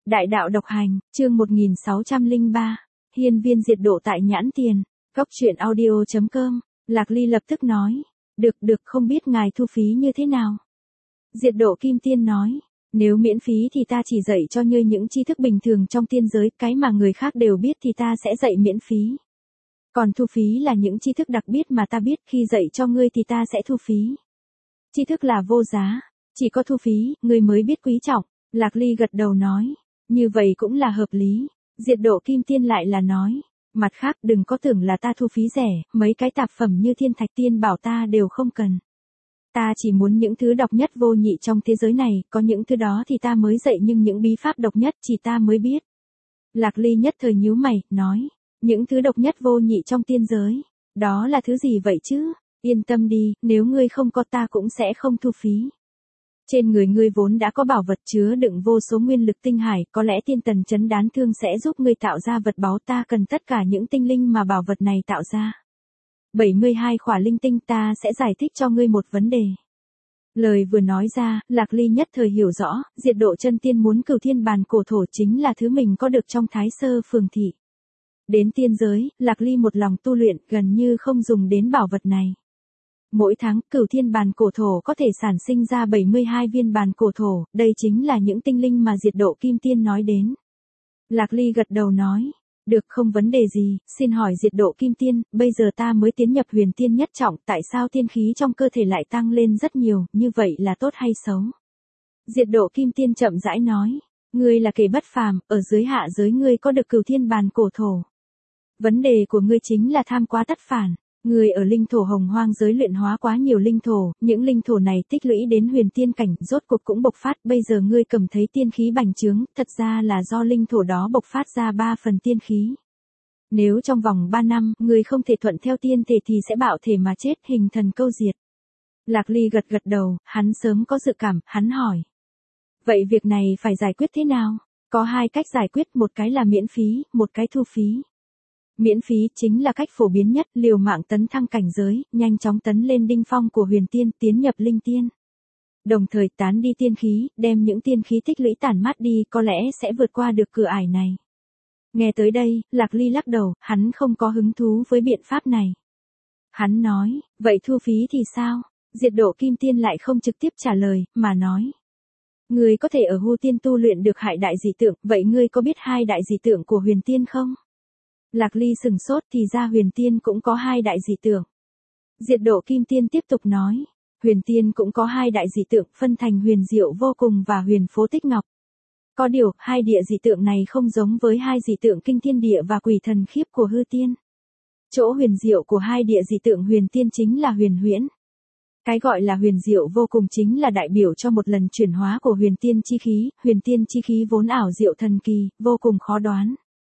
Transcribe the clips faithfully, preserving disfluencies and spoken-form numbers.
Đại đạo độc hành, chương một nghìn sáu trăm lẻ ba, hiên viên diệt độ tại nhãn tiền, cốc truyện audio chấm com, Lạc Ly lập tức nói, được được không biết ngài thu phí như thế nào. Diệt độ kim tiên nói, nếu miễn phí thì ta chỉ dạy cho ngươi những tri thức bình thường trong tiên giới, cái mà người khác đều biết thì ta sẽ dạy miễn phí. Còn thu phí là những tri thức đặc biệt mà ta biết, khi dạy cho ngươi thì ta sẽ thu phí. Tri thức là vô giá, chỉ có thu phí, ngươi mới biết quý trọng. Lạc Ly gật đầu nói, như vậy cũng là hợp lý. Diệt độ kim tiên lại là nói, mặt khác đừng có tưởng là ta thu phí rẻ, mấy cái tạp phẩm như thiên thạch tiên bảo ta đều không cần. Ta chỉ muốn những thứ độc nhất vô nhị trong thế giới này, có những thứ đó thì ta mới dạy, nhưng những bí pháp độc nhất chỉ ta mới biết. Lạc Ly nhất thời nhíu mày, nói, những thứ độc nhất vô nhị trong tiên giới, đó là thứ gì vậy chứ? Yên tâm đi, nếu ngươi không có ta cũng sẽ không thu phí. Trên người ngươi vốn đã có bảo vật chứa đựng vô số nguyên lực tinh hải, có lẽ tiên tần chấn đán thương sẽ giúp ngươi tạo ra vật báu, ta cần tất cả những tinh linh mà bảo vật này tạo ra. bảy mươi hai khỏa linh tinh, ta sẽ giải thích cho ngươi một vấn đề. Lời vừa nói ra, Lạc Ly nhất thời hiểu rõ, diệt độ chân tiên muốn cửu thiên bàn cổ thổ chính là thứ mình có được trong Thái Sơ Phường Thị. Đến tiên giới, Lạc Ly một lòng tu luyện, gần như không dùng đến bảo vật này. Mỗi tháng, cửu thiên bàn cổ thổ có thể sản sinh ra bảy mươi hai viên bàn cổ thổ, đây chính là những tinh linh mà diệt độ kim tiên nói đến. Lạc Ly gật đầu nói, được không vấn đề gì, xin hỏi diệt độ kim tiên, bây giờ ta mới tiến nhập huyền tiên nhất trọng, tại sao tiên khí trong cơ thể lại tăng lên rất nhiều, như vậy là tốt hay xấu? Diệt độ kim tiên chậm rãi nói, ngươi là kẻ bất phàm, ở dưới hạ giới ngươi có được cửu thiên bàn cổ thổ. Vấn đề của ngươi chính là tham quá tất phản. Người ở linh thổ hồng hoang giới luyện hóa quá nhiều linh thổ, những linh thổ này tích lũy đến huyền tiên cảnh, rốt cuộc cũng bộc phát, bây giờ ngươi cầm thấy tiên khí bành trướng, thật ra là do linh thổ đó bộc phát ra ba phần tiên khí. Nếu trong vòng ba năm, ngươi không thể thuận theo tiên thể thì sẽ bạo thể mà chết, hình thần câu diệt. Lạc Ly gật gật đầu, hắn sớm có dự cảm, hắn hỏi. Vậy việc này phải giải quyết thế nào? Có hai cách giải quyết, một cái là miễn phí, một cái thu phí. Miễn phí chính là cách phổ biến nhất, liều mạng tấn thăng cảnh giới, nhanh chóng tấn lên đỉnh phong của huyền tiên, tiến nhập linh tiên. Đồng thời tán đi tiên khí, đem những tiên khí tích lũy tản mát đi, có lẽ sẽ vượt qua được cửa ải này. Nghe tới đây, Lạc Ly lắc đầu, hắn không có hứng thú với biện pháp này. Hắn nói, vậy thu phí thì sao? Diệt độ kim tiên lại không trực tiếp trả lời, mà nói. Ngươi có thể ở hư tiên tu luyện được hai đại dị tượng, vậy ngươi có biết hai đại dị tượng của huyền tiên không? Lạc Ly sừng sốt, thì ra huyền tiên cũng có hai đại dị tượng. Diệt độ kim tiên tiếp tục nói, huyền tiên cũng có hai đại dị tượng, phân thành huyền diệu vô cùng và huyền phố tích ngọc. Có điều, hai địa dị tượng này không giống với hai dị tượng kinh thiên địa và quỷ thần khiếp của hư tiên. Chỗ huyền diệu của hai địa dị tượng huyền tiên chính là huyền huyễn. Cái gọi là huyền diệu vô cùng chính là đại biểu cho một lần chuyển hóa của huyền tiên chi khí, huyền tiên chi khí vốn ảo diệu thần kỳ, vô cùng khó đoán.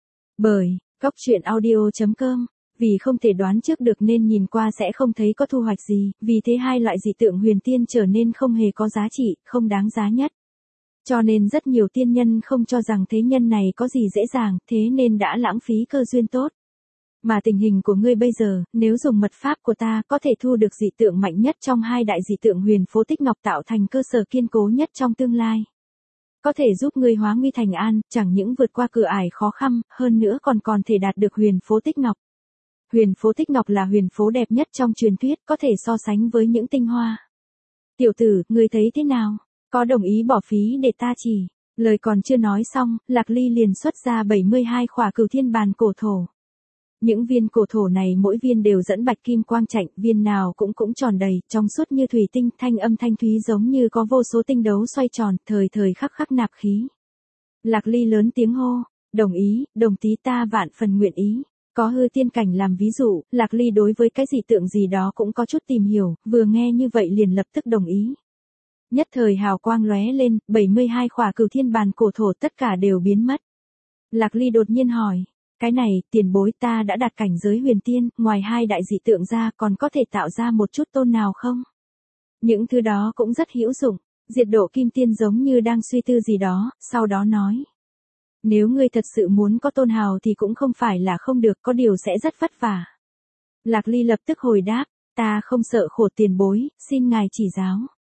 Bởi cốc truyện audio chấm com, vì không thể đoán trước được nên nhìn qua sẽ không thấy có thu hoạch gì, vì thế hai loại dị tượng huyền tiên trở nên không hề có giá trị, không đáng giá nhất. Cho nên rất nhiều tiên nhân không cho rằng thế nhân này có gì dễ dàng, thế nên đã lãng phí cơ duyên tốt. Mà tình hình của ngươi bây giờ, nếu dùng mật pháp của ta có thể thu được dị tượng mạnh nhất trong hai đại dị tượng huyền phố tích ngọc, tạo thành cơ sở kiên cố nhất trong tương lai. Có thể giúp ngươi hóa nguy thành an, chẳng những vượt qua cửa ải khó khăn, hơn nữa còn còn thể đạt được huyền phố tích ngọc. Huyền phố tích ngọc là huyền phố đẹp nhất trong truyền thuyết, có thể so sánh với những tinh hoa. Tiểu tử, ngươi thấy thế nào? Có đồng ý bỏ phí để ta chỉ? Lời còn chưa nói xong, Lạc Ly liền xuất ra bảy mươi hai khỏa cửu thiên bàn cổ thổ. Những viên cổ thổ này mỗi viên đều dẫn bạch kim quang chạnh, viên nào cũng cũng tròn đầy, trong suốt như thủy tinh, thanh âm thanh thúy giống như có vô số tinh đấu xoay tròn, thời thời khắc khắc nạp khí. Lạc Ly lớn tiếng hô, đồng ý, đồng tí ta vạn phần nguyện ý. Có hư tiên cảnh làm ví dụ, Lạc Ly đối với cái dị tượng gì đó cũng có chút tìm hiểu, vừa nghe như vậy liền lập tức đồng ý. Nhất thời hào quang lóe lên, bảy mươi hai khỏa cửu thiên bàn cổ thổ tất cả đều biến mất. Lạc Ly đột nhiên hỏi. Cái này, tiền bối, ta đã đạt cảnh giới huyền tiên, ngoài hai đại dị tượng ra còn có thể tạo ra một chút tôn nào không? Những thứ đó cũng rất hữu dụng. Diệt độ kim tiên giống như đang suy tư gì đó, sau đó nói. Nếu ngươi thật sự muốn có tôn hào thì cũng không phải là không được, có điều sẽ rất vất vả. Lạc Ly lập tức hồi đáp, ta không sợ khổ tiền bối, xin ngài chỉ giáo.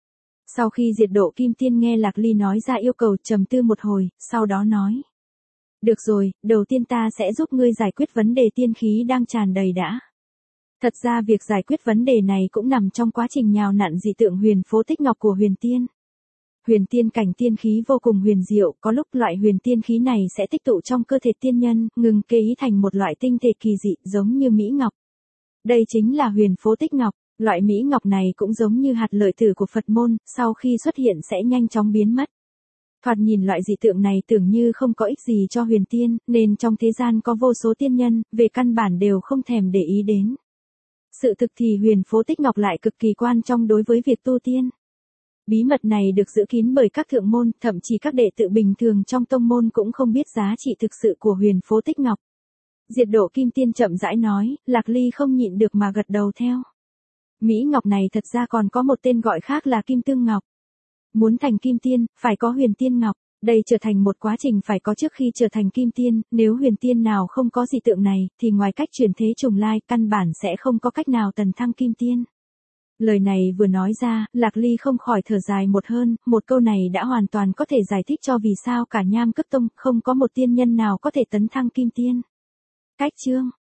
Sau khi diệt độ kim tiên nghe Lạc Ly nói ra yêu cầu, trầm tư một hồi, sau đó nói. Được rồi, đầu tiên ta sẽ giúp ngươi giải quyết vấn đề tiên khí đang tràn đầy đã. Thật ra việc giải quyết vấn đề này cũng nằm trong quá trình nhào nặn dị tượng huyền phố tích ngọc của huyền tiên. Huyền tiên cảnh tiên khí vô cùng huyền diệu, có lúc loại huyền tiên khí này sẽ tích tụ trong cơ thể tiên nhân, ngừng kê ý thành một loại tinh thể kỳ dị giống như mỹ ngọc. Đây chính là huyền phố tích ngọc, loại mỹ ngọc này cũng giống như hạt lợi tử của Phật môn, sau khi xuất hiện sẽ nhanh chóng biến mất. Thoạt nhìn loại dị tượng này tưởng như không có ích gì cho huyền tiên, nên trong thế gian có vô số tiên nhân, về căn bản đều không thèm để ý đến. Sự thực thì huyền phố tích ngọc lại cực kỳ quan trọng đối với việc tu tiên. Bí mật này được giữ kín bởi các thượng môn, thậm chí các đệ tử bình thường trong tông môn cũng không biết giá trị thực sự của huyền phố tích ngọc. Diệt độ kim tiên chậm rãi nói, Lạc Ly không nhịn được mà gật đầu theo. Mỹ ngọc này thật ra còn có một tên gọi khác là kim tương ngọc. Muốn thành kim tiên, phải có huyền tiên ngọc. Đây trở thành một quá trình phải có trước khi trở thành kim tiên, nếu huyền tiên nào không có dị tượng này, thì ngoài cách chuyển thế trùng lai, căn bản sẽ không có cách nào tấn thăng kim tiên. Lời này vừa nói ra, Lạc Ly không khỏi thở dài một hơn, một câu này đã hoàn toàn có thể giải thích cho vì sao cả Nham Cấp Tông không có một tiên nhân nào có thể tấn thăng kim tiên. Cách chương